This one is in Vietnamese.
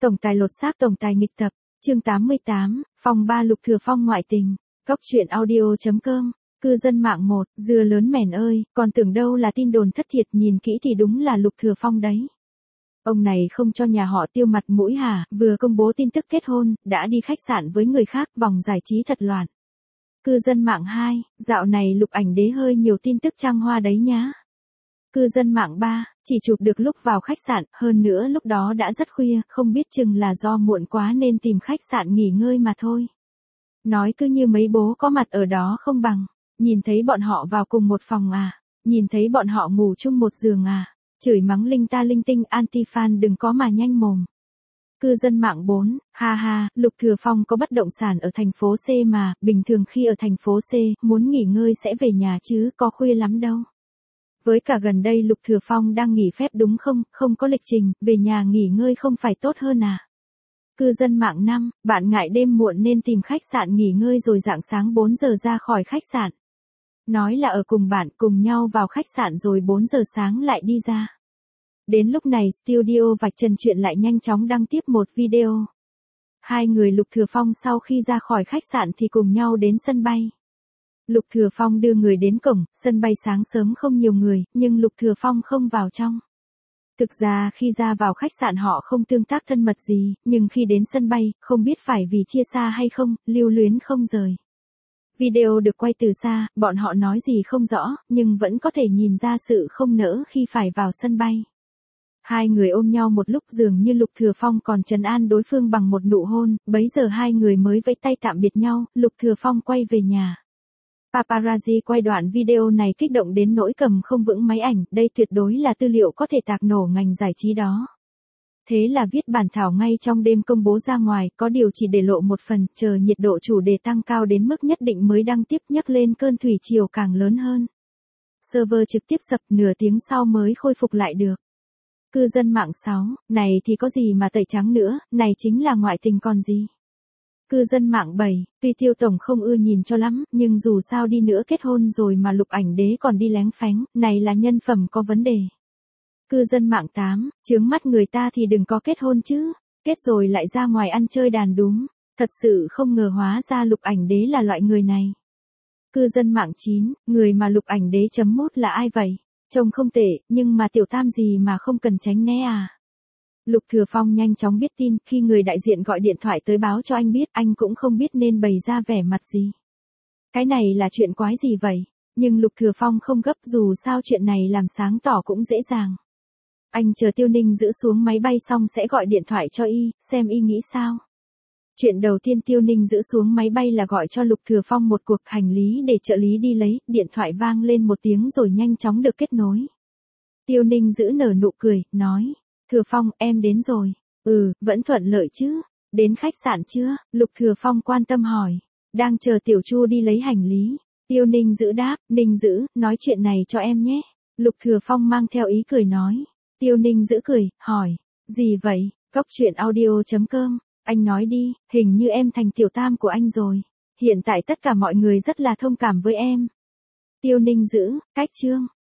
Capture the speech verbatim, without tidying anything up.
Tổng tài lột xác tổng tài nghịch tập, chương tám mươi tám, phòng ba Lục Thừa Phong ngoại tình. Góc truyện audio.com, cư dân mạng một, dưa lớn mèn ơi, còn tưởng đâu là tin đồn thất thiệt, nhìn kỹ thì đúng là Lục Thừa Phong đấy. Ông này không cho nhà họ Tiêu mặt mũi hả, vừa công bố tin tức kết hôn, đã đi khách sạn với người khác, vòng giải trí thật loạn. Cư dân mạng hai, dạo này Lục ảnh đế hơi nhiều tin tức trăng hoa đấy nhá. Cư dân mạng ba, chỉ chụp được lúc vào khách sạn, hơn nữa lúc đó đã rất khuya, không biết chừng là do muộn quá nên tìm khách sạn nghỉ ngơi mà thôi. Nói cứ như mấy bố có mặt ở đó không bằng, nhìn thấy bọn họ vào cùng một phòng à, nhìn thấy bọn họ ngủ chung một giường à, chửi mắng linh ta linh tinh, anti-fan đừng có mà nhanh mồm. Cư dân mạng bốn, ha ha, Lục Thừa Phong có bất động sản ở thành phố C mà, bình thường khi ở thành phố C, muốn nghỉ ngơi sẽ về nhà chứ có khuya lắm đâu. Với cả gần đây Lục Thừa Phong đang nghỉ phép đúng không, không có lịch trình, về nhà nghỉ ngơi không phải tốt hơn à? Cư dân mạng năm, bạn ngại đêm muộn nên tìm khách sạn nghỉ ngơi rồi rạng sáng bốn giờ ra khỏi khách sạn. Nói là ở cùng bạn, cùng nhau vào khách sạn rồi bốn giờ sáng lại đi ra. Đến lúc này studio vạch trần chuyện lại nhanh chóng đăng tiếp một video. Hai người Lục Thừa Phong sau khi ra khỏi khách sạn thì cùng nhau đến sân bay. Lục Thừa Phong đưa người đến cổng, sân bay sáng sớm không nhiều người, nhưng Lục Thừa Phong không vào trong. Thực ra khi ra vào khách sạn họ không tương tác thân mật gì, nhưng khi đến sân bay, không biết phải vì chia xa hay không, lưu luyến không rời. Video được quay từ xa, bọn họ nói gì không rõ, nhưng vẫn có thể nhìn ra sự không nỡ khi phải vào sân bay. Hai người ôm nhau một lúc dường như Lục Thừa Phong còn trấn an đối phương bằng một nụ hôn, bấy giờ hai người mới vẫy tay tạm biệt nhau, Lục Thừa Phong quay về nhà. Paparazzi quay đoạn video này kích động đến nỗi cầm không vững máy ảnh, đây tuyệt đối là tư liệu có thể tạc nổ ngành giải trí đó. Thế là viết bản thảo ngay trong đêm công bố ra ngoài, có điều chỉ để lộ một phần, chờ nhiệt độ chủ đề tăng cao đến mức nhất định mới đăng tiếp, nhắc lên cơn thủy triều càng lớn hơn. Server trực tiếp sập, nửa tiếng sau mới khôi phục lại được. Cư dân mạng sáu, này thì có gì mà tẩy trắng nữa, này chính là ngoại tình còn gì. Cư dân mạng bảy, tuy Tiêu tổng không ưa nhìn cho lắm, nhưng dù sao đi nữa kết hôn rồi mà Lục ảnh đế còn đi léng phéng, này là nhân phẩm có vấn đề. Cư dân mạng tám, chướng mắt người ta thì đừng có kết hôn chứ, kết rồi lại ra ngoài ăn chơi đàn đúm, thật sự không ngờ hóa ra Lục ảnh đế là loại người này. Cư dân mạng chín, người mà Lục ảnh đế chấm mốt là ai vậy? Trông không tệ, nhưng mà tiểu tam gì mà không cần tránh né à? Lục Thừa Phong nhanh chóng biết tin, khi người đại diện gọi điện thoại tới báo cho anh biết, anh cũng không biết nên bày ra vẻ mặt gì. Cái này là chuyện quái gì vậy? Nhưng Lục Thừa Phong không gấp, dù sao chuyện này làm sáng tỏ cũng dễ dàng. Anh chờ Tiêu Ninh giữ xuống máy bay xong sẽ gọi điện thoại cho y, xem y nghĩ sao. Chuyện đầu tiên Tiêu Ninh giữ xuống máy bay là gọi cho Lục Thừa Phong một cuộc hành lý để trợ lý đi lấy, điện thoại vang lên một tiếng rồi nhanh chóng được kết nối. Tiêu Ninh giữ nở nụ cười, nói. Thừa Phong, em đến rồi. Ừ, vẫn thuận lợi chứ. Đến khách sạn chưa? Lục Thừa Phong quan tâm hỏi. Đang chờ Tiểu Chu đi lấy hành lý. Tiêu Ninh giữ đáp, Ninh giữ, nói chuyện này cho em nhé. Lục Thừa Phong mang theo ý cười nói. Tiêu Ninh giữ cười, hỏi. Gì vậy? Góc truyện audio.com. Anh nói đi, hình như em thành tiểu tam của anh rồi. Hiện tại tất cả mọi người rất là thông cảm với em. Tiêu Ninh giữ, cách chương.